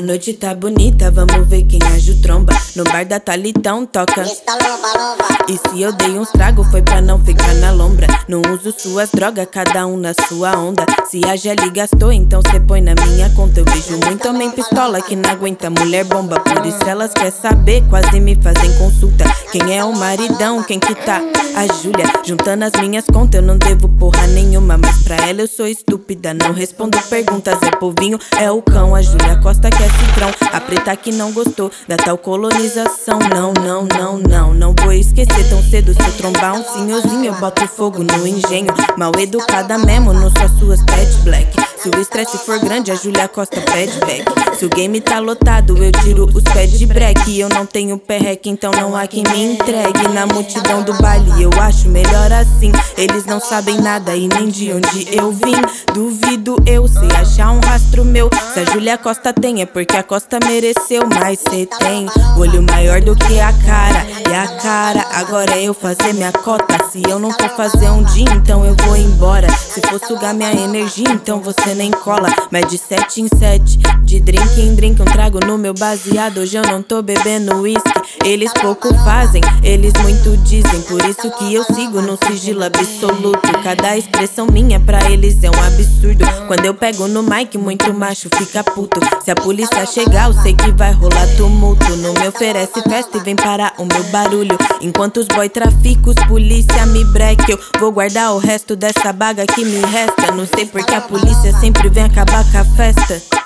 A noite tá bonita, vamos ver quem a Ju tromba. No bar da Thalitão toca. E se eu dei uns trago foi pra não ficar na lombra. Não uso suas drogas, cada um na sua onda. Se a Gelli gastou, então cê põe na minha conta. Eu vejo muito homem pistola que não aguenta mulher bomba. Por isso elas quer saber, quase me fazem consulta. Quem é o maridão, quem que tá? A Júlia, juntando as minhas contas eu não devo porra nenhuma. Mas pra ela eu sou estúpida, não respondo perguntas. É povinho, é o cão, a Júlia Costa quer citrão. A preta que não gostou da tal colonização. Não vou esquecer tão cedo. Se eu trombar um senhorzinho eu boto fogo no engenho. Mal educada mesmo, não sou suas pet black. Se o estresse for grande, a Júlia Costa pede back. Se o game tá lotado, eu tiro os pés de break. Eu não tenho perreque, então não há quem me entregue na multidão do baile. Eu acho melhor assim. Eles não sabem nada e nem de onde eu vim. Duvido eu sei achar um rastro meu. Se a Júlia Costa tem, é porque a Costa mereceu. Mas cê tem olho maior do que a cara. E a cara, agora é eu fazer minha cota. Se eu não for fazer um dia, então eu vou embora. Se for sugar minha energia, então você nem cola. Mas de 7 em 7, de drink em drink, um trago no meu baseado. Hoje eu não tô bebendo uísque. Eles pouco fazem, eles muito dizem. Por isso que eu sigo num sigilo absoluto. Cada expressão minha pra eles é um absurdo. Quando eu pego no mic, muito macho fica puto. Se a polícia chegar, eu sei que vai rolar tumulto. Não me oferece festa e vem parar o meu barulho. Enquanto os boy traficam, os polícia me breque. Eu vou guardar o resto dessa baga que me resta. Não sei porque a polícia sempre vem acabar com a festa.